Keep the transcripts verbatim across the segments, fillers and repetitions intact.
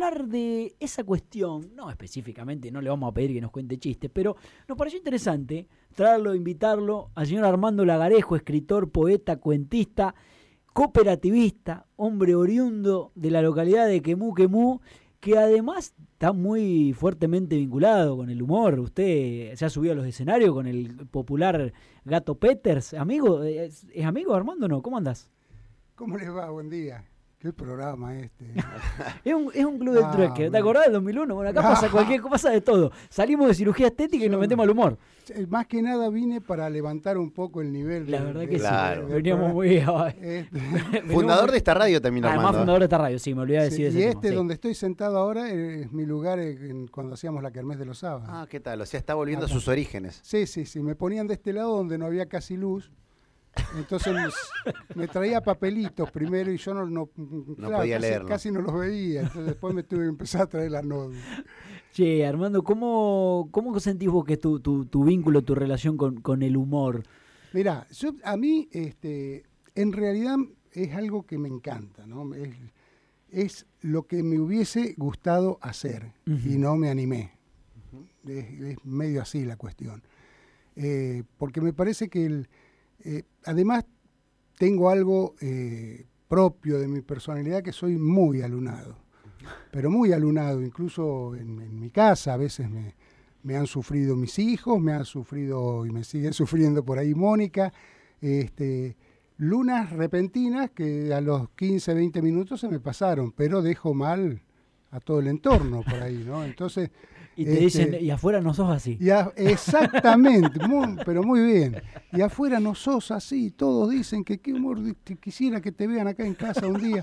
hablar de esa cuestión, no específicamente, no le vamos a pedir que nos cuente chistes, pero nos pareció interesante traerlo, invitarlo al señor Armando Lagarejo, escritor, poeta, cuentista, cooperativista, hombre oriundo de la localidad de Quemú, Quemú, que además está muy fuertemente vinculado con el humor. Usted se ha subido a los escenarios con el popular Gato Peters. ¿Amigo? ¿Es, es amigo Armando o no? ¿Cómo andás? ¿Cómo les va? Buen día. ¿Qué programa este? es, un, es un club del ah, trueque. ¿Te bueno. acordás del dos mil uno? Bueno, acá ah, pasa cualquier cosa, pasa de todo. Salimos de cirugía estética y nos metemos al humor. Más que nada vine para levantar un poco el nivel. La de, verdad de, que claro. sí. Veníamos muy abajo. Este, Fundador de esta radio también, Además, Armando. fundador de esta radio, sí, me olvidé de sí, decir y ese este tema, sí. donde estoy sentado ahora es mi lugar en, cuando hacíamos la kermés de los sábados. Ah, ¿qué tal? O sea, está volviendo Acá. a sus orígenes. Sí, sí, sí. Me ponían de este lado donde no había casi luz. Entonces me traía papelitos primero y yo no, no, no claro, podía casi, leerlo. casi no los veía. Entonces después me tuve que empezar a traer las notas. Che, Armando, ¿cómo, cómo sentís vos que es tu, tu, tu vínculo, tu relación con, con el humor? Mirá, yo, a mí este, en realidad es algo que me encanta, ¿no? Es, es lo que me hubiese gustado hacer uh-huh. y no me animé. Uh-huh. Es, es medio así la cuestión. Eh, porque me parece que el... Eh, además tengo algo eh, propio de mi personalidad, que soy muy alunado, pero muy alunado, incluso en, en mi casa a veces me, me han sufrido mis hijos, me han sufrido y me siguen sufriendo por ahí Mónica, este, lunas repentinas que a los quince, veinte minutos se me pasaron, pero dejo mal a todo el entorno por ahí, ¿no? Entonces... Y te este, dicen, y afuera no sos así. Y a, exactamente, muy, pero muy bien. Y afuera no sos así, todos dicen que qué humor, que quisiera que te vean acá en casa un día.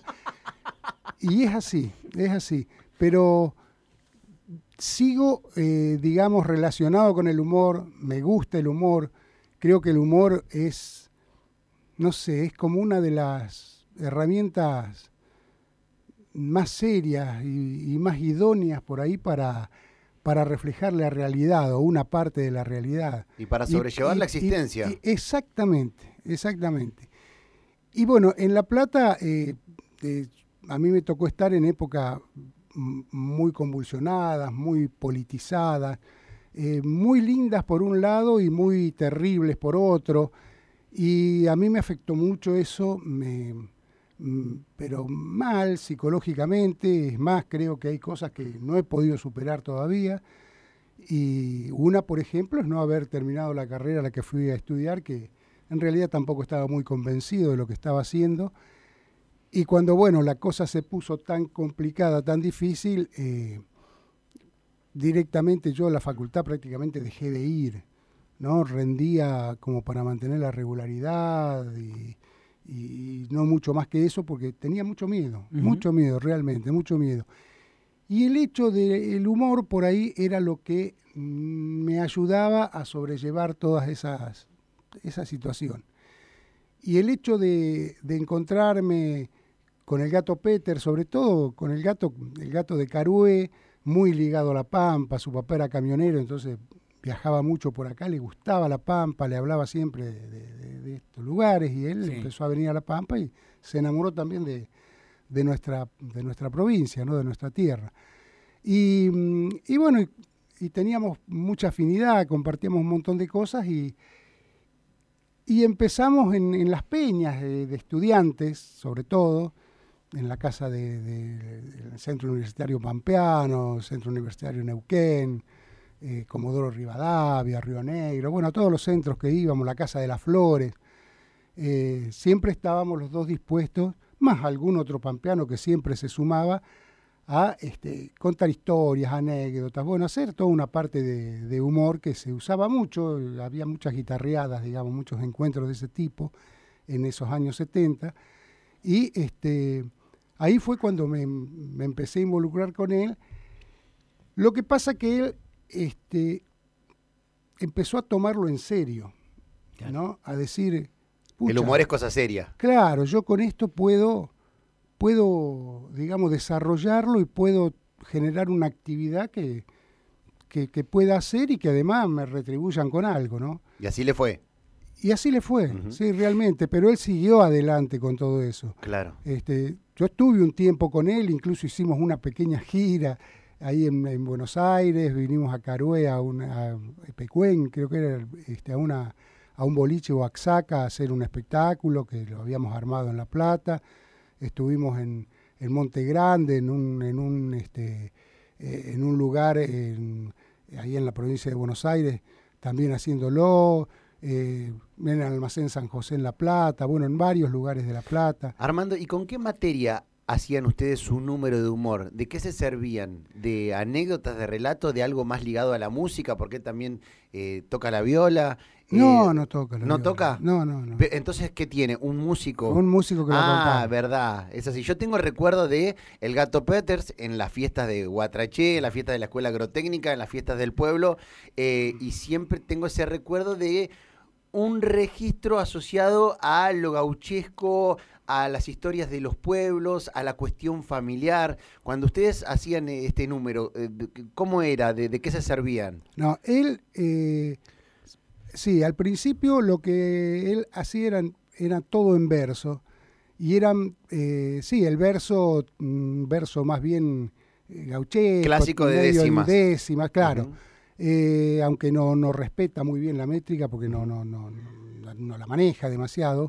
Y es así, es así. Pero sigo, eh, digamos, relacionado con el humor, me gusta el humor, creo que el humor es, no sé, es como una de las herramientas más serias y, y más idóneas por ahí para... para reflejar la realidad o una parte de la realidad. Y para sobrellevar y, la existencia. Y, y, exactamente, exactamente. Y bueno, en La Plata eh, eh, a mí me tocó estar en épocas muy convulsionadas, muy politizadas, eh, muy lindas por un lado y muy terribles por otro. Y a mí me afectó mucho eso, me... pero mal psicológicamente, es más, creo que hay cosas que no he podido superar todavía, y una, por ejemplo, es no haber terminado la carrera a la que fui a estudiar, que en realidad tampoco estaba muy convencido de lo que estaba haciendo, y cuando, bueno, la cosa se puso tan complicada, tan difícil, eh, directamente yo a la facultad prácticamente dejé de ir, ¿no? Rendía como para mantener la regularidad y... y no mucho más que eso, porque tenía mucho miedo, uh-huh. mucho miedo, realmente, mucho miedo. Y el hecho del humor por ahí era lo que me ayudaba a sobrellevar todas esas, esa situación. Y el hecho de, de encontrarme con el Gato Peter, sobre todo con el gato, el gato de Carué, muy ligado a La Pampa, su papá era camionero, entonces viajaba mucho por acá, le gustaba La Pampa, le hablaba siempre de, de, de estos lugares, y él sí. empezó a venir a La Pampa y se enamoró también de, de, nuestra, de nuestra provincia, ¿no? De nuestra tierra. Y, y bueno, y, y teníamos mucha afinidad, compartíamos un montón de cosas, y, y empezamos en, en las peñas de, de estudiantes, sobre todo, en la casa de, de, del Centro Universitario Pampeano, Centro Universitario Neuquén, Eh, Comodoro Rivadavia, Río Negro, bueno, todos los centros que íbamos, la Casa de las Flores, eh, siempre estábamos los dos dispuestos, más algún otro pampeano que siempre se sumaba, a este, contar historias, anécdotas, bueno, hacer toda una parte de, de humor que se usaba mucho, había muchas guitarreadas, digamos, muchos encuentros de ese tipo en esos años setenta, y este, ahí fue cuando me, me empecé a involucrar con él. Lo que pasa que él Este, empezó a tomarlo en serio, claro. ¿no? A decir... El humor es cosa seria. Claro, yo con esto puedo, puedo, digamos, desarrollarlo y puedo generar una actividad que, que, que pueda hacer y que además me retribuyan con algo, ¿no? Y así le fue. Y así le fue, uh-huh. sí, realmente, pero él siguió adelante con todo eso. Claro. Este, yo estuve un tiempo con él, incluso hicimos una pequeña gira ahí en, en Buenos Aires, vinimos a Carué, a, una, a Pecuén, creo que era este, a, una, a un boliche o Axaca a hacer un espectáculo que lo habíamos armado en La Plata. Estuvimos en, en Monte Grande, en un, en un, este, eh, en un lugar en, ahí en la provincia de Buenos Aires, también haciéndolo. Eh, en el Almacén San José en La Plata, bueno, en varios lugares de La Plata. Armando, ¿y con qué materia hacían ustedes su número de humor? ¿De qué se servían? ¿De anécdotas, de relatos, de algo más ligado a la música? Porque también eh, toca la viola. No, eh, no toca la ¿No viola. toca? No, no, no. Entonces, ¿qué tiene? ¿Un músico? Un músico que lo Ah, acompaña. verdad, es así. Yo tengo el recuerdo de El Gato Peters en las fiestas de Guatraché, en las fiestas de la Escuela Agrotécnica, en las fiestas del pueblo, eh, y siempre tengo ese recuerdo de un registro asociado a lo gauchesco, a las historias de los pueblos, a la cuestión familiar. Cuando ustedes hacían este número, ¿cómo era? ¿De, de qué se servían? No, él, eh, sí, al principio lo que él hacía era, era todo en verso. Y eran, eh, sí, el verso, un verso más bien eh, gauchesco. Clásico de décimas. décimas, claro. Uh-huh. Eh, aunque no, no respeta muy bien la métrica porque no, no, no, no, no la maneja demasiado,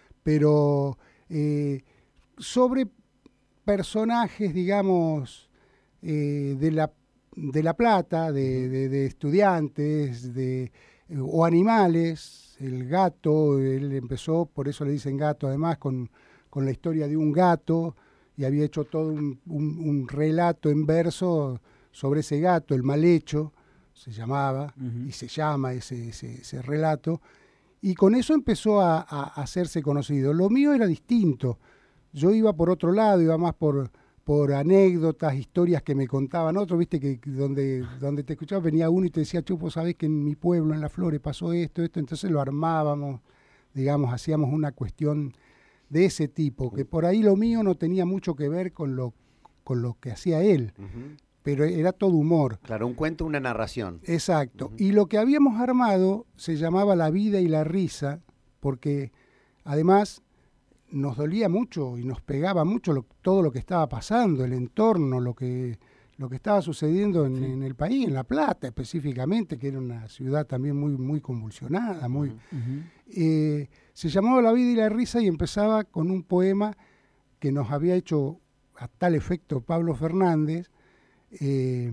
pero eh, sobre personajes, digamos, eh, de, la, de La Plata, de, de, de estudiantes, de, eh, o animales. El gato, él empezó, por eso le dicen gato además, con, con la historia de un gato, y había hecho todo un, un, un relato en verso sobre ese gato, el mal hecho, se llamaba, uh-huh. y se llama ese, ese, ese relato, y con eso empezó a, a hacerse conocido. Lo mío era distinto, yo iba por otro lado, iba más por, por anécdotas, historias que me contaban otros, viste, que donde, donde te escuchaba venía uno y te decía, Chupo, sabés que en mi pueblo, en Las Flores, pasó esto, esto, entonces lo armábamos, digamos, hacíamos una cuestión de ese tipo, que por ahí lo mío no tenía mucho que ver con lo, con lo que hacía él. Uh-huh. Pero era todo humor. Claro, un cuento, una narración. Exacto. Uh-huh. Y lo que habíamos armado se llamaba La vida y la risa, porque además nos dolía mucho y nos pegaba mucho lo, todo lo que estaba pasando, el entorno, lo que, lo que estaba sucediendo en, sí. en el país, en La Plata específicamente, que era una ciudad también muy, muy convulsionada. Muy, uh-huh. eh, se llamaba La vida y la risa y empezaba con un poema que nos había hecho a tal efecto Pablo Fernández. Eh,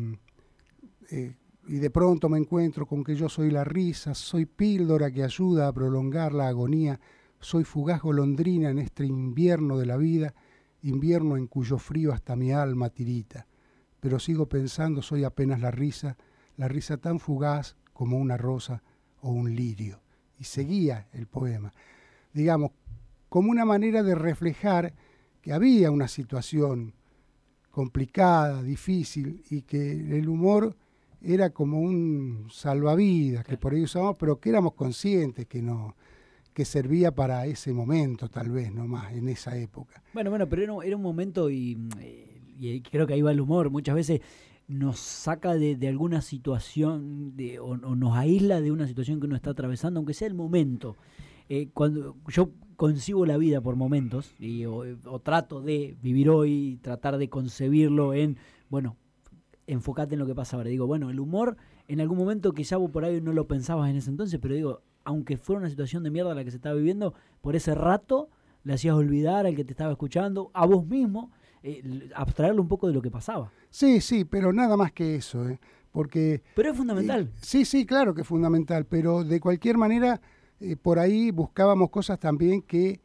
eh, y de pronto me encuentro con que yo soy la risa, soy píldora que ayuda a prolongar la agonía, soy fugaz golondrina en este invierno de la vida, invierno en cuyo frío hasta mi alma tirita, pero sigo pensando soy apenas la risa, la risa tan fugaz como una rosa o un lirio. Y seguía el poema, digamos, como una manera de reflejar que había una situación complicada, difícil, y que el humor era como un salvavidas, que por ahí usábamos, pero que éramos conscientes que no, que servía para ese momento, tal vez, no más, en esa época. Bueno, bueno, pero era, era un momento y, y creo que ahí va el humor. Muchas veces nos saca de, de alguna situación de, o, o nos aísla de una situación que uno está atravesando, aunque sea el momento. Eh, cuando yo concibo la vida por momentos y, o, o trato de vivir hoy, tratar de concebirlo en, bueno, enfocate en lo que pasa ahora. Digo, bueno, el humor en algún momento quizá vos por ahí no lo pensabas en ese entonces, pero digo, aunque fuera una situación de mierda la que se estaba viviendo, por ese rato le hacías olvidar al que te estaba escuchando, a vos mismo, eh, abstraerlo un poco de lo que pasaba. Sí, sí, pero nada más que eso, ¿eh? Porque... Pero es fundamental. Eh, sí, sí, claro que es fundamental, pero de cualquier manera... Eh, por ahí buscábamos cosas también que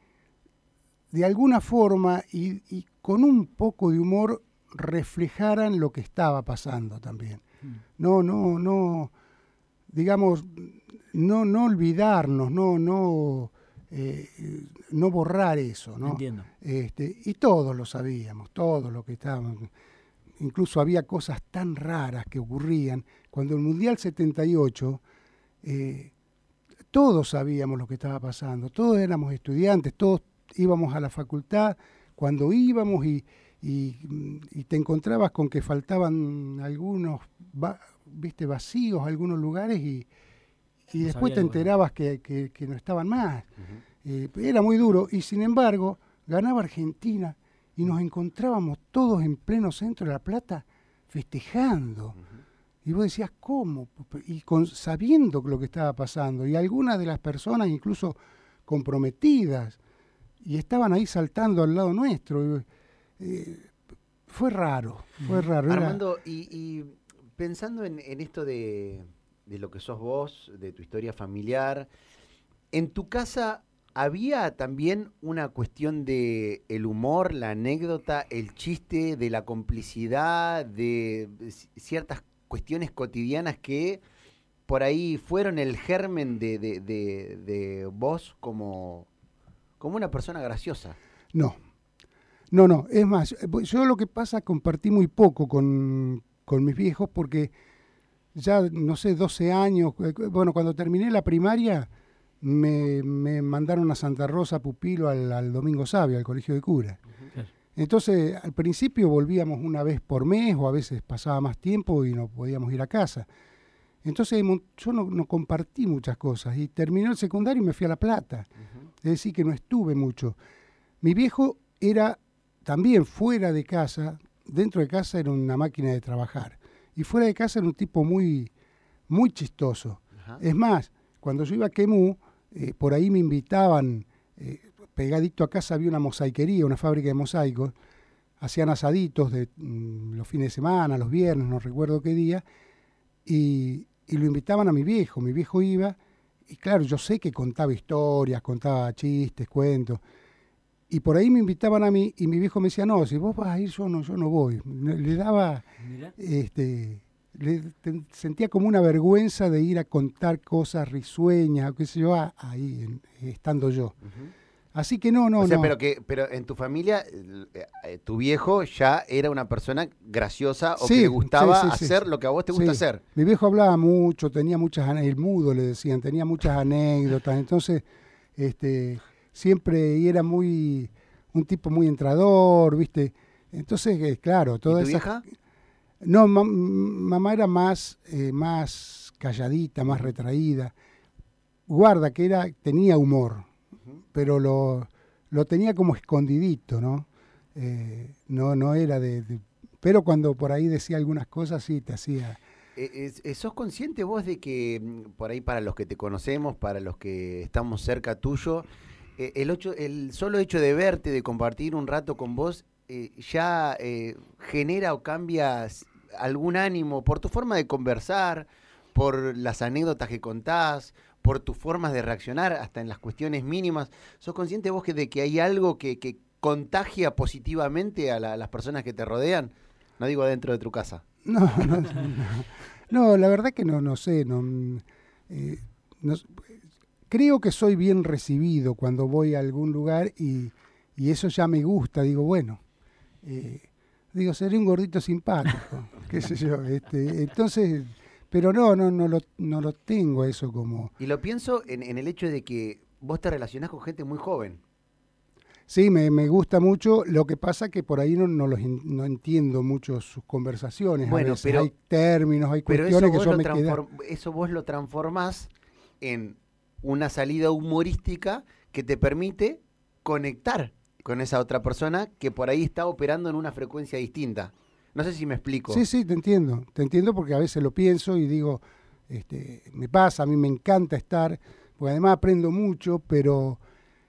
de alguna forma y, y con un poco de humor reflejaran lo que estaba pasando también. Mm. No, no, no, digamos, no, no olvidarnos, no, no, eh, no borrar eso, ¿no? Entiendo. Este, y todos lo sabíamos, todos lo que estábamos. Incluso había cosas tan raras que ocurrían. Cuando el Mundial setenta y ocho... Eh, todos sabíamos lo que estaba pasando, todos éramos estudiantes, todos íbamos a la facultad, cuando íbamos y, y, y te encontrabas con que faltaban algunos, va, viste, vacíos, algunos lugares y, y no después te enterabas que, que, que no estaban más. Uh-huh. Eh, era muy duro y sin embargo ganaba Argentina y nos encontrábamos todos en pleno centro de La Plata festejando. Uh-huh. Y vos decías, ¿cómo? Y con, sabiendo lo que estaba pasando. Y algunas de las personas incluso comprometidas. Y estaban ahí saltando al lado nuestro. Eh, fue raro, fue raro. Armando, Era... y, y pensando en, en esto de, de lo que sos vos, de tu historia familiar, ¿en tu casa había también una cuestión de el humor, la anécdota, el chiste, de la complicidad, de ciertas cuestiones cotidianas que por ahí fueron el germen de, de, de, de vos como, como una persona graciosa? No, no, no, es más, yo lo que pasa, compartí muy poco con, con mis viejos porque ya, no sé, doce años, bueno, cuando terminé la primaria me, me mandaron a Santa Rosa Pupilo al, al Domingo Sabio, al colegio de curas. Uh-huh. Entonces, al principio volvíamos una vez por mes o a veces pasaba más tiempo y no podíamos ir a casa. Entonces yo no, no compartí muchas cosas y terminé el secundario y me fui a La Plata. Uh-huh. Es decir, que no estuve mucho. Mi viejo era también fuera de casa, dentro de casa era una máquina de trabajar. Y fuera de casa era un tipo muy, muy chistoso. Uh-huh. Es más, cuando yo iba a Quemú, eh, por ahí me invitaban, eh, pegadito a casa había una mosaiquería, una fábrica de mosaicos, hacían asaditos de mm, los fines de semana, los viernes, no recuerdo qué día, y, y lo invitaban a mi viejo, mi viejo iba, y claro, yo sé que contaba historias, contaba chistes, cuentos, y por ahí me invitaban a mí, y mi viejo me decía, no, si vos vas a ir, yo no, yo no voy. Le daba, Mira. este, le, te, sentía como una vergüenza de ir a contar cosas risueñas, o qué sé yo, a, ahí, en, estando yo. Uh-huh. Así que no, no, o sea, no. Pero, que, pero en tu familia, eh, tu viejo ya era una persona graciosa o sí, que le gustaba sí, sí, hacer sí. lo que a vos te gusta sí. hacer. Mi viejo hablaba mucho, tenía muchas, el mudo le decían, tenía muchas anécdotas, entonces este, siempre y era muy, un tipo muy entrador, ¿viste? Entonces, eh, claro, toda ¿Y tu esa... vieja? No, ma, mamá era más, eh, más calladita, más retraída. Guarda que era, tenía humor, pero lo, lo tenía como escondidito, ¿no? Eh, no, no era de, de... Pero cuando por ahí decía algunas cosas, sí, te hacía... Eh, eh, ¿Sos consciente vos de que, por ahí para los que te conocemos, para los que estamos cerca tuyo, eh, el, ocho, el solo hecho de verte, de compartir un rato con vos, eh, ya eh, genera o cambia algún ánimo por tu forma de conversar, por las anécdotas que contás, por tus formas de reaccionar, hasta en las cuestiones mínimas? ¿Sos consciente vos que de que hay algo que, que contagia positivamente a, la, a las personas que te rodean? No digo dentro de tu casa. No, no, no, no la verdad que no, no sé. No, eh, no, creo que soy bien recibido cuando voy a algún lugar y, y eso ya me gusta. Digo, bueno, eh, digo, seré un gordito simpático, qué sé yo. Este, entonces... Pero no, no, no lo, no lo tengo eso como... Y lo pienso en, en el hecho de que vos te relacionás con gente muy joven. Sí, me, me gusta mucho. Lo que pasa que por ahí no, no, los in, no entiendo mucho sus conversaciones. Bueno, a veces pero... hay términos, hay cuestiones que yo me quedan... Eso vos lo transformás en una salida humorística que te permite conectar con esa otra persona que por ahí está operando en una frecuencia distinta. No sé si me explico. Sí, sí, te entiendo. Te entiendo porque a veces lo pienso y digo, este, me pasa, a mí me encanta estar, porque además aprendo mucho, pero,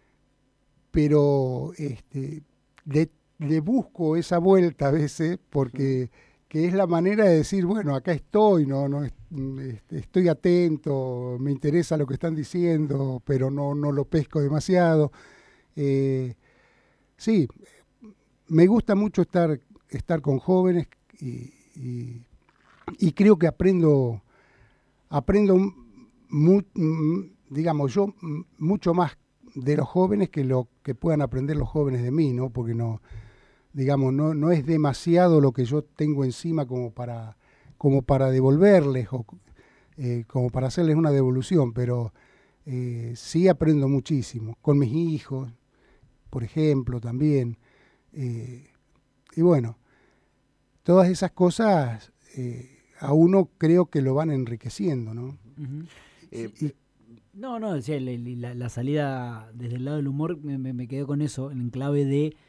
pero este, le, le busco esa vuelta a veces porque que es la manera de decir, bueno, acá estoy, no, no este, estoy atento, me interesa lo que están diciendo, pero no, no lo pesco demasiado. Eh, sí, me gusta mucho estar estar con jóvenes y, y, y creo que aprendo, aprendo mu, digamos yo, mucho más de los jóvenes que lo que puedan aprender los jóvenes de mí, ¿no? Porque no, digamos, no, no es demasiado lo que yo tengo encima como para, como para devolverles o eh, como para hacerles una devolución, pero eh, sí aprendo muchísimo, con mis hijos, por ejemplo, también. Eh, Y bueno, todas esas cosas eh, a uno creo que lo van enriqueciendo, ¿no? Uh-huh. eh, y, no, no, decía, la, la, la salida desde el lado del humor me, me, me quedé con eso, el enclave de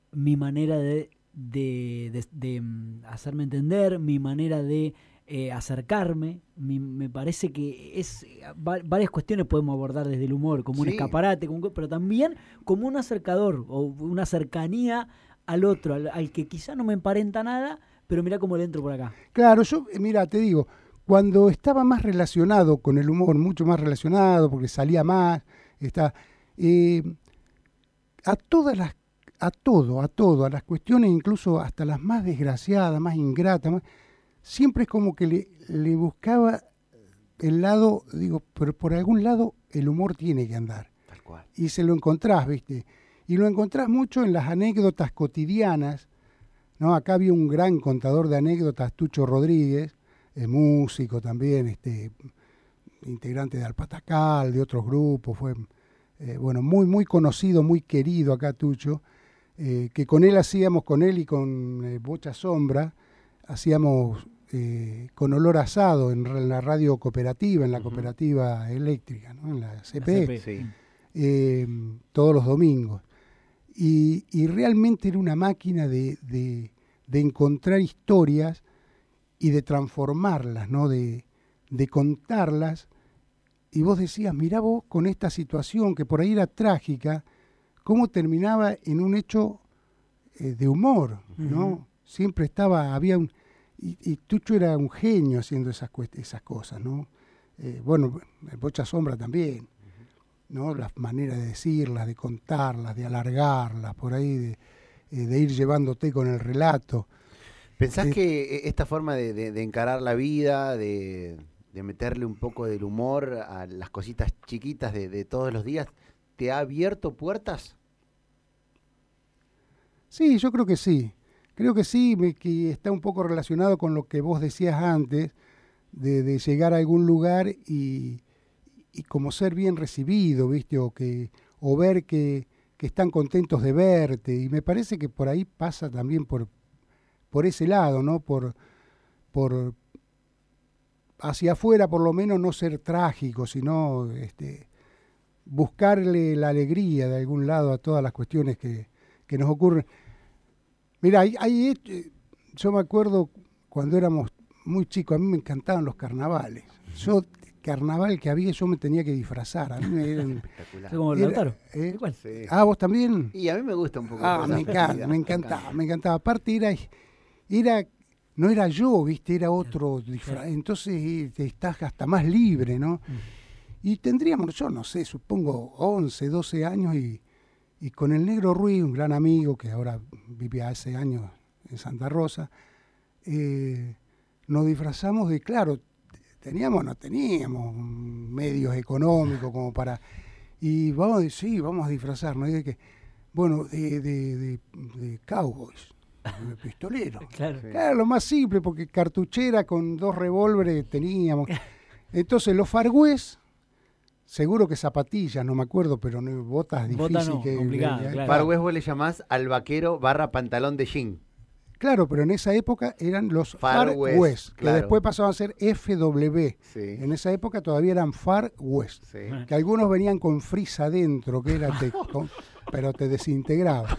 mi manera de, de, de, de mm, hacerme entender, mi manera de eh, acercarme. Mi, me parece que es va, varias cuestiones podemos abordar desde el humor, como un Sí. escaparate, como, pero también como un acercador o una cercanía al otro, al, al que quizá no me emparenta nada, pero mirá cómo le entro por acá. Claro, yo, eh, mira, te digo, cuando estaba más relacionado con el humor, mucho más relacionado, porque salía más, está, eh, a todas las, a todo, a todo, a las cuestiones, incluso hasta las más desgraciadas, más ingratas, más, siempre es como que le, le buscaba el lado, digo, pero por algún lado el humor tiene que andar. Tal cual. Y se lo encontrás, ¿viste? Y lo encontrás mucho en las anécdotas cotidianas, ¿no? Acá había un gran contador de anécdotas, Tucho Rodríguez, eh, músico también, este, integrante de Alpatacal, de otros grupos, fue eh, bueno, muy, muy conocido, muy querido acá Tucho, eh, que con él hacíamos, con él y con eh, Bocha Sombra, hacíamos eh, con olor asado en, en la radio cooperativa, en la Ujú. cooperativa eléctrica, ¿no? En la C La P, C P. Sí. eh, todos los domingos. Y, y realmente era una máquina de, de, de encontrar historias y de transformarlas, ¿no? De, de contarlas. Y vos decías, mirá vos con esta situación que por ahí era trágica, cómo terminaba en un hecho eh, de humor, ¿no? Ujú. Siempre estaba, había un... Y, y Tucho era un genio haciendo esas, cuest- esas cosas, ¿no? Eh, bueno, el Bocha Sombra también, ¿no? Las maneras de decirlas, de contarlas, de alargarlas, por ahí, de, eh, de ir llevándote con el relato. ¿Pensás Eh, que eh, esta forma de, de- de encarar la vida, de, de meterle un poco del humor a las cositas chiquitas de, de todos los días, te ha abierto puertas? Sí, yo creo que sí. Creo que sí, me- que está un poco relacionado con lo que vos decías antes, de, de llegar a algún lugar y, y como ser bien recibido, ¿viste? O, que, o ver que, que están contentos de verte. Y me parece que por ahí pasa también por, por ese lado, ¿no? Por, por hacia afuera, por lo menos, no ser trágico, sino este, buscarle la alegría de algún lado a todas las cuestiones que, que nos ocurren. Mira, hay, hay, eh, yo me acuerdo cuando éramos muy chicos, a mí me encantaban los carnavales. Yo, carnaval que había, yo me tenía que disfrazar. A mí me eran, Espectacular. Soy como el era- Lautaro. ¿eh? Igual. Sí. Ah, ¿vos también? Y a mí me gusta un poco. Ah, esa me encanta, festividad, me encantaba, me encantaba. Aparte era, era, no era yo, viste, era otro disfraz. Entonces eh, te estás hasta más libre, ¿no? Y tendríamos, yo no sé, supongo once, doce años y, y con el Negro Ruiz, un gran amigo que ahora vivía hace años en Santa Rosa, eh, nos disfrazamos de, claro, teníamos, no teníamos medios económicos como para... Y vamos a decir, sí, vamos a disfrazarnos. Y de que, bueno, de, de, de, de cowboys, de pistoleros. Claro. Sí. Claro, lo más simple, porque cartuchera con dos revólveres teníamos. Entonces, los fargüés, seguro que zapatillas, no me acuerdo, pero no, botas Bota difíciles. no, que, complicada, eh, claro. Far West vos le llamás al vaquero barra pantalón de jean. Claro, pero en esa época eran los Far Far, West, West, que claro. después pasaban a ser F W. Sí. En esa época todavía eran Far West. Sí. Que algunos venían con frisa adentro, que era te- con- pero te desintegraba.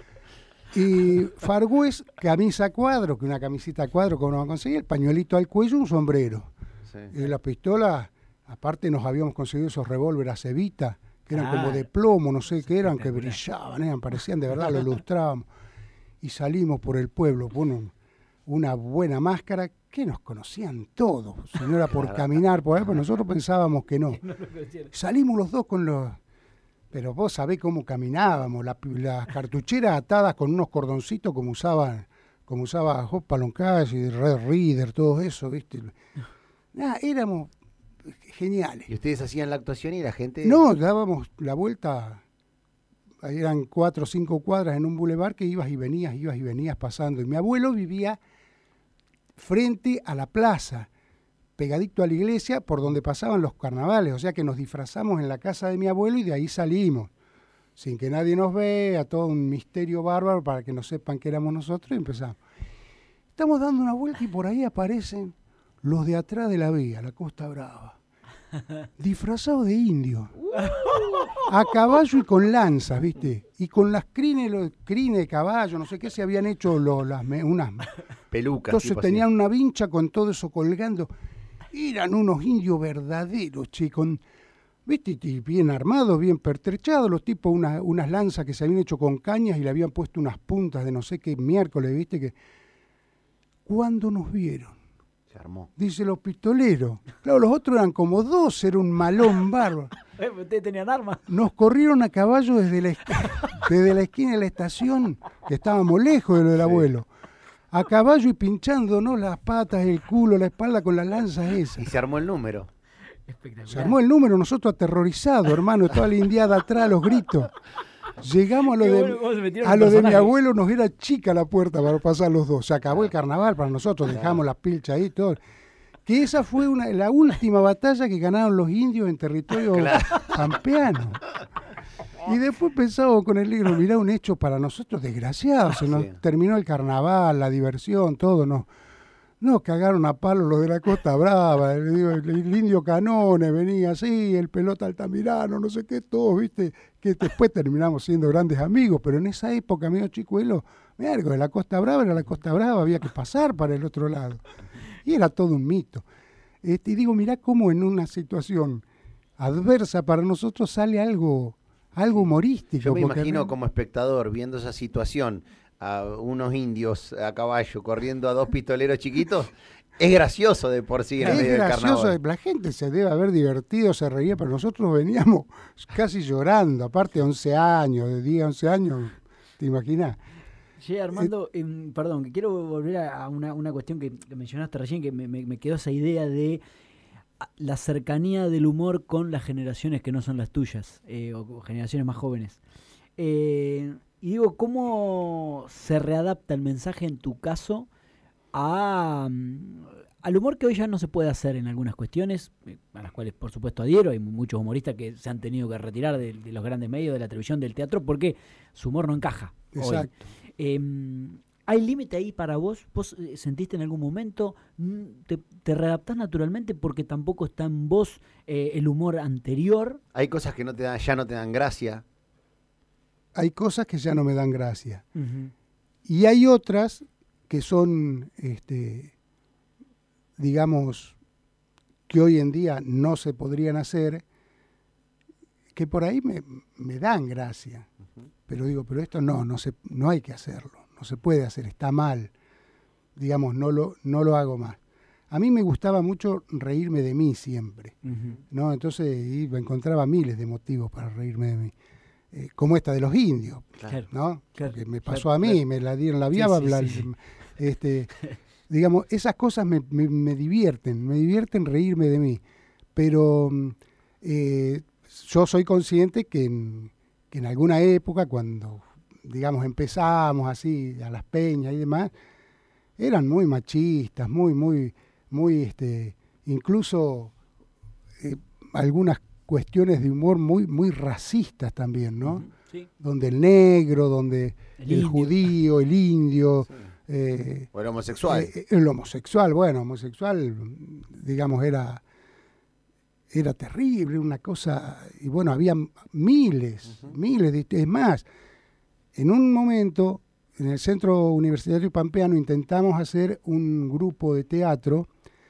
Y Far West, camisa a cuadro, que una camisita a cuadro que uno va a conseguir, el pañuelito al cuello, un sombrero. Sí. Y la pistola, aparte nos habíamos conseguido esos revólveres Evita, que eran como Claro. de plomo, no sé qué eran, que Espectacular. brillaban, eran, parecían de verdad, lo ilustrábamos. Y salimos por el pueblo con un- una buena máscara, que nos conocían todos, si no era por caminar por ahí, pues nosotros pensábamos que no. Salimos los dos con los... Pero vos sabés cómo caminábamos, la- las cartucheras atadas con unos cordoncitos como usaban, como usaba Hop Paloncalle, Red Reader, todo eso, ¿viste? Nada, éramos geniales. Y ustedes hacían la actuación y la gente... No, dábamos la vuelta, ahí eran cuatro o cinco cuadras en un bulevar que ibas y venías, ibas y venías pasando. Y mi abuelo vivía frente a la plaza, pegadito a la iglesia, por donde pasaban los carnavales. O sea que nos disfrazamos en la casa de mi abuelo y de ahí salimos, sin que nadie nos vea, todo un misterio bárbaro para que no sepan que éramos nosotros, y empezamos. Estamos dando una vuelta y por ahí aparecen los de atrás de la vía, la Costa Brava. disfrazados de indios. A caballo y con lanzas, ¿viste? Y con las crines, los crines de caballo, no sé qué, se habían hecho los, las, unas pelucas. Entonces tenían así una vincha con todo eso colgando. Eran unos indios verdaderos, che, con, ¿viste? Bien armados, bien pertrechados, los tipos, una, unas lanzas que se habían hecho con cañas y le habían puesto unas puntas de no sé qué miércoles, ¿viste? Que cuando nos vieron, se armó. Dice los pistoleros. Claro, los otros eran como dos, era un malón bárbaro. ¿Ustedes tenían armas? Nos corrieron a caballo desde la, desde la esquina de la estación, que estábamos lejos de lo del sí. abuelo. A caballo y pinchándonos las patas, el culo, la espalda con las lanzas esas. Y se armó el número. Espectacular. Se armó el número, nosotros aterrorizados, hermano, toda la indiada atrás, los gritos. Llegamos a lo, de, bueno, a lo de mi abuelo, nos era chica la puerta para pasar los dos. Se acabó el carnaval para nosotros, dejamos las pilchas ahí y todo. Que esa fue una, la última batalla que ganaron los indios en territorio claro. pampeano. Y después pensamos con el libro, mirá, un hecho para nosotros desgraciado. Se nos sí. terminó el carnaval, la diversión, todo. Nos, nos cagaron a palos los de la Costa Brava. El, el, el indio Canones venía así, el pelota Altamirano, no sé qué, todos, ¿viste? Que después terminamos siendo grandes amigos. Pero en esa época, amigo Chicuelo, mirá, de la Costa Brava era la Costa Brava, había que pasar para el otro lado. Y era todo un mito. Este, y digo, mirá cómo en una situación adversa para nosotros sale algo... algo humorístico. Yo me imagino como espectador viendo esa situación a unos indios a caballo corriendo a dos pistoleros chiquitos, es gracioso de por sí en el medio del carnaval. La gente se debe haber divertido, se reía, pero nosotros veníamos casi llorando, aparte de once años, de diez, once años, ¿te imaginas? Sí, Armando, eh, eh, perdón, que quiero volver a una, una cuestión que, que mencionaste recién, que me, me, me quedó esa idea de la cercanía del humor con las generaciones que no son las tuyas, eh, o, o generaciones más jóvenes. Eh, y digo, ¿cómo se readapta el mensaje en tu caso a, um, al humor que hoy ya no se puede hacer en algunas cuestiones, eh, a las cuales por supuesto adhiero? Hay muchos humoristas que se han tenido que retirar de, de los grandes medios, de la televisión, del teatro, porque su humor no encaja. Exacto. Eh, ¿Hay límite ahí para vos? ¿Vos sentiste en algún momento? ¿Te, te readaptás naturalmente porque tampoco está en vos eh, el humor anterior? ¿Hay cosas que no te dan, ya no te dan gracia? Hay cosas que ya no me dan gracia. Uh-huh. Y hay otras que son, este, digamos, que hoy en día no se podrían hacer, que por ahí me, me dan gracia. Uh-huh. Pero digo, pero esto no, no, se, no hay que hacerlo. No se puede hacer, está mal, digamos, no lo, no lo hago más. A mí me gustaba mucho reírme de mí siempre, uh-huh. ¿no? Entonces iba, encontraba miles de motivos para reírme de mí, eh, como esta de los indios, claro, ¿no? Claro, que me pasó claro, a mí, claro. me la dieron la viaba, sí, sí, la, sí, sí. este, digamos, esas cosas me, me, me divierten, me divierten reírme de mí, pero eh, yo soy consciente que en, que en alguna época, cuando digamos, empezamos así a las peñas y demás, eran muy machistas, muy, muy, muy, este, incluso eh, algunas cuestiones de humor muy, muy racistas también, ¿no? Uh-huh. Sí. Donde el negro, donde el, el judío, el indio, sí. eh, o el homosexual. Eh, el homosexual, bueno, homosexual, digamos, era... era terrible, una cosa, y bueno, había miles, uh-huh. miles de, es más, en un momento, en el Centro Universitario Pampeano, intentamos hacer un grupo de teatro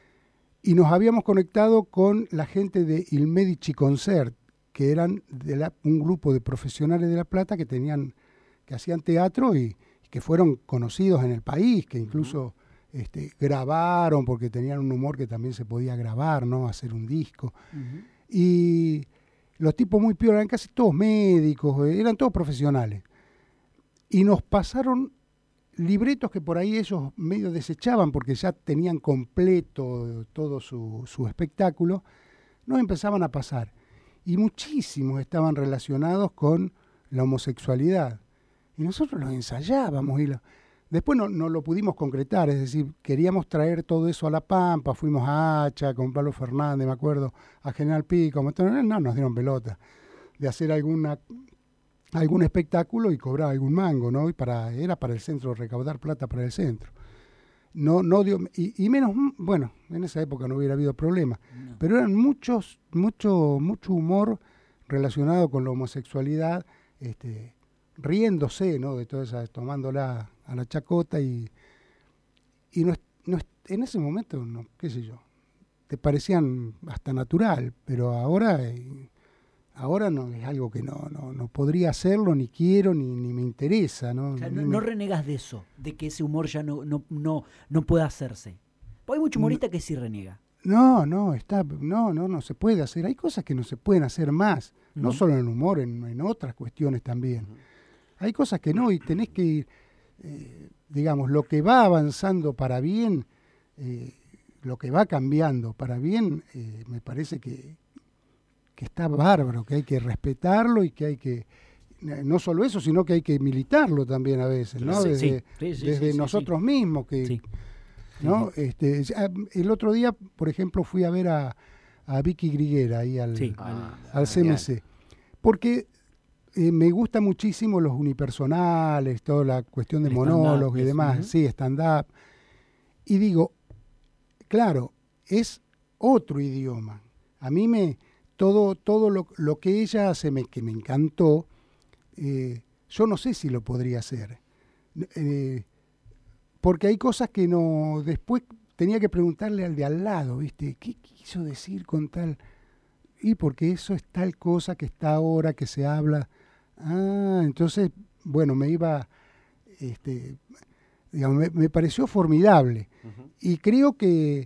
y nos habíamos conectado con la gente de Il Medici Concert, que eran de la, un grupo de profesionales de La Plata que tenían, que hacían teatro y, y que fueron conocidos en el país, que incluso uh-huh. este, grabaron, porque tenían un humor que también se podía grabar, ¿no? Hacer un disco. Uh-huh. Y los tipos muy piola, eran casi todos médicos, eran todos profesionales. Y nos pasaron libretos que por ahí ellos medio desechaban porque ya tenían completo todo su, su espectáculo, nos empezaban a pasar. Y muchísimos estaban relacionados con la homosexualidad. Y nosotros los ensayábamos. Y lo, después no, no lo pudimos concretar, es decir, queríamos traer todo eso a La Pampa, fuimos a Hacha con Pablo Fernández, me acuerdo, a General Pico, no, nos dieron pelota de hacer alguna... algún espectáculo y cobrar algún mango, ¿no? Y para, era para el centro, recaudar plata para el centro. no, no dio, y, y menos, bueno, en esa época no hubiera habido problema, no. Pero eran muchos, mucho, mucho humor relacionado con la homosexualidad, este, riéndose, ¿no? De toda esa, tomándola a la chacota y, y no, no, en ese momento, no, qué sé yo, te parecían hasta natural, pero ahora, eh, ahora no es algo que no, no, no podría hacerlo, ni quiero, ni, ni me interesa, ¿no? O sea, Ni no, me... no renegas de eso, de que ese humor ya no, no, no, no pueda hacerse. Porque hay mucho humorista no, que sí renega. No, no, está, no, no, no se puede hacer. Hay cosas que no se pueden hacer más, uh-huh. No solo en el humor, en, en otras cuestiones también. Uh-huh. Hay cosas que no, y tenés que ir, eh, digamos, lo que va avanzando para bien, eh, lo que va cambiando para bien, eh, me parece que, que está bárbaro, que hay que respetarlo y que hay que, no solo eso, sino que hay que militarlo también a veces, ¿no? Sí, desde sí, sí, desde sí, nosotros sí. mismos, que, sí. ¿no? Sí. Este, el otro día, por ejemplo, fui a ver a, a Vicky Griguera ahí al, sí. ah, al C M C, porque eh, me gusta muchísimo los unipersonales, toda la cuestión de monólogos y demás, uh-huh. Sí, stand-up, y digo, claro, es otro idioma. A mí me, todo, todo lo, lo que ella hace, me, que me encantó, eh, yo no sé si lo podría hacer. Eh, porque hay cosas que no, después tenía que preguntarle al de al lado, ¿viste? ¿Qué quiso decir con tal? Y porque eso es tal cosa que está ahora, que se habla. Ah, entonces, bueno, me iba, este, digamos, me, me pareció formidable. Uh-huh. Y creo que,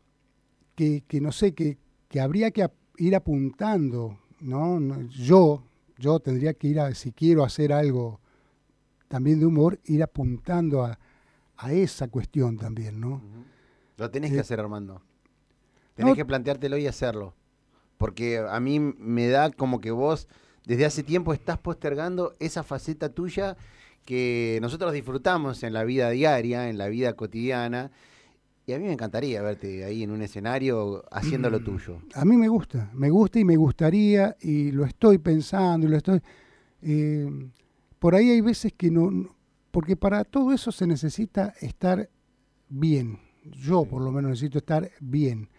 que, que no sé, que, que habría que ap- ir apuntando, ¿no? no yo, yo tendría que ir a, si quiero hacer algo también de humor, ir apuntando a, a esa cuestión también, ¿no? Uh-huh. Lo tenés eh, que hacer, Armando. Tenés no, que planteártelo y hacerlo. Porque a mí me da como que vos desde hace tiempo estás postergando esa faceta tuya que nosotros disfrutamos en la vida diaria, en la vida cotidiana, y a mí me encantaría verte ahí en un escenario haciendo lo tuyo. A mí me gusta, me gusta y me gustaría, y lo estoy pensando, y lo estoy... Eh, por ahí hay veces que no... Porque para todo eso se necesita estar bien. Yo por lo menos necesito estar bien.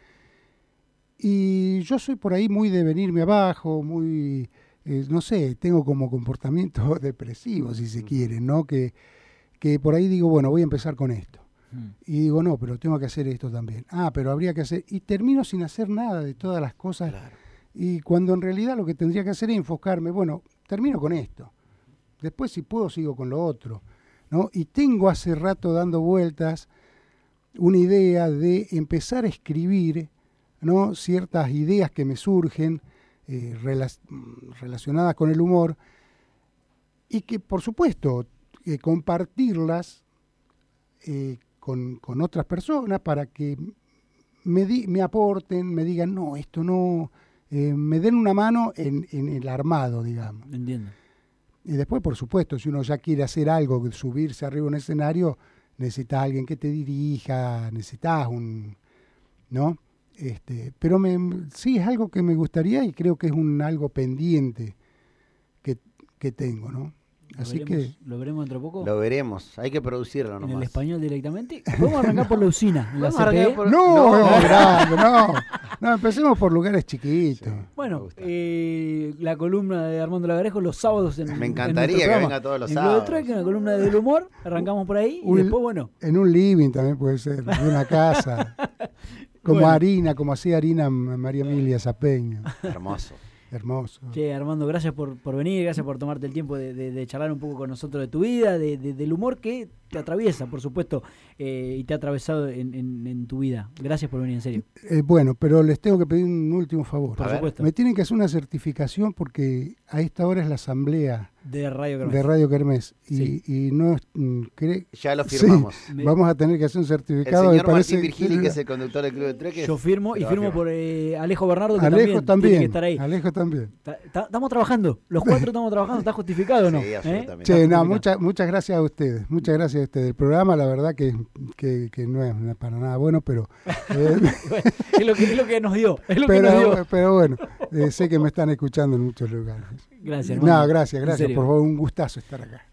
Y yo soy por ahí muy de venirme abajo, muy... Eh, no sé, tengo como comportamiento depresivo, si se quiere, ¿no? Que, que por ahí digo, bueno, voy a empezar con esto. Mm. Y digo, no, pero tengo que hacer esto también. Ah, pero habría que hacer... Y termino sin hacer nada de todas las cosas. Claro. Y cuando en realidad lo que tendría que hacer es enfocarme, bueno, termino con esto. Después, si puedo, sigo con lo otro, ¿no? Y tengo hace rato dando vueltas una idea de empezar a escribir, ¿no? Ciertas ideas que me surgen, Eh, relac- relacionadas con el humor, y que por supuesto eh, compartirlas eh, con, con otras personas para que me, di- me aporten, me digan, no, esto no, eh, me den una mano en, en el armado, digamos. Entiendo. Y después, por supuesto, si uno ya quiere hacer algo, subirse arriba a un escenario, necesitas a alguien que te dirija, necesitas un, ¿no? Este, pero me, sí es algo que me gustaría y creo que es un algo pendiente que, que tengo, ¿no? ¿Lo Así veremos, que ¿Lo veremos dentro de poco? Lo veremos, hay que producirlo nomás. ¿En el español directamente? Podemos arrancar por la usina, en la Vamos a arrancar C P E. por- no, No. no, grande, no, no, empecemos por lugares chiquitos. Sí. Bueno, Me gusta. eh, la columna de Armando Lagarejo los sábados en Me en encantaría nuestro que programa. venga todos los en sábados. Globo Truck, una columna del humor, arrancamos por ahí y Un- después, bueno, En un living también puede ser, de una casa, como Bueno. Harina, como hacía Harina María Emilia Zapeño, Hermoso. hermoso. che, Armando, gracias por, por venir, gracias por tomarte el tiempo de, de, de charlar un poco con nosotros de tu vida, de, de- del humor que te atraviesa, por supuesto, eh, y te ha atravesado en, en- en tu vida. Gracias por venir, en serio. Eh, bueno, pero les tengo que pedir un último favor. Por A ver. supuesto. Me tienen que hacer una certificación porque a esta hora es la asamblea De Radio Kermés. de Radio Kermés y, Sí. y no mm, cre- Ya lo Sí. firmamos. Me- vamos a tener que hacer un El certificado. me señor parece Martín Virgili, que es el conductor del Club de Trueques. Yo firmo y te lo firmo va a por eh, Alejo Bernardo, que Alejo también, también, tiene que estar ahí. Alejo también. Ta- ta- Estamos trabajando, los cuatro estamos trabajando, ¿está justificado o no? Sí, ¿Eh? absolutamente. Che, Está no, justificado. muchas muchas gracias a ustedes, muchas gracias a ustedes. El programa, la verdad que, que, que no es para nada bueno, pero eh, es, lo que, es lo que nos dio, es lo que nos pero, dio. pero bueno, eh, sé que me están escuchando en muchos lugares. Gracias, hermano. No, gracias, En gracias, serio. por favor, un gustazo estar acá.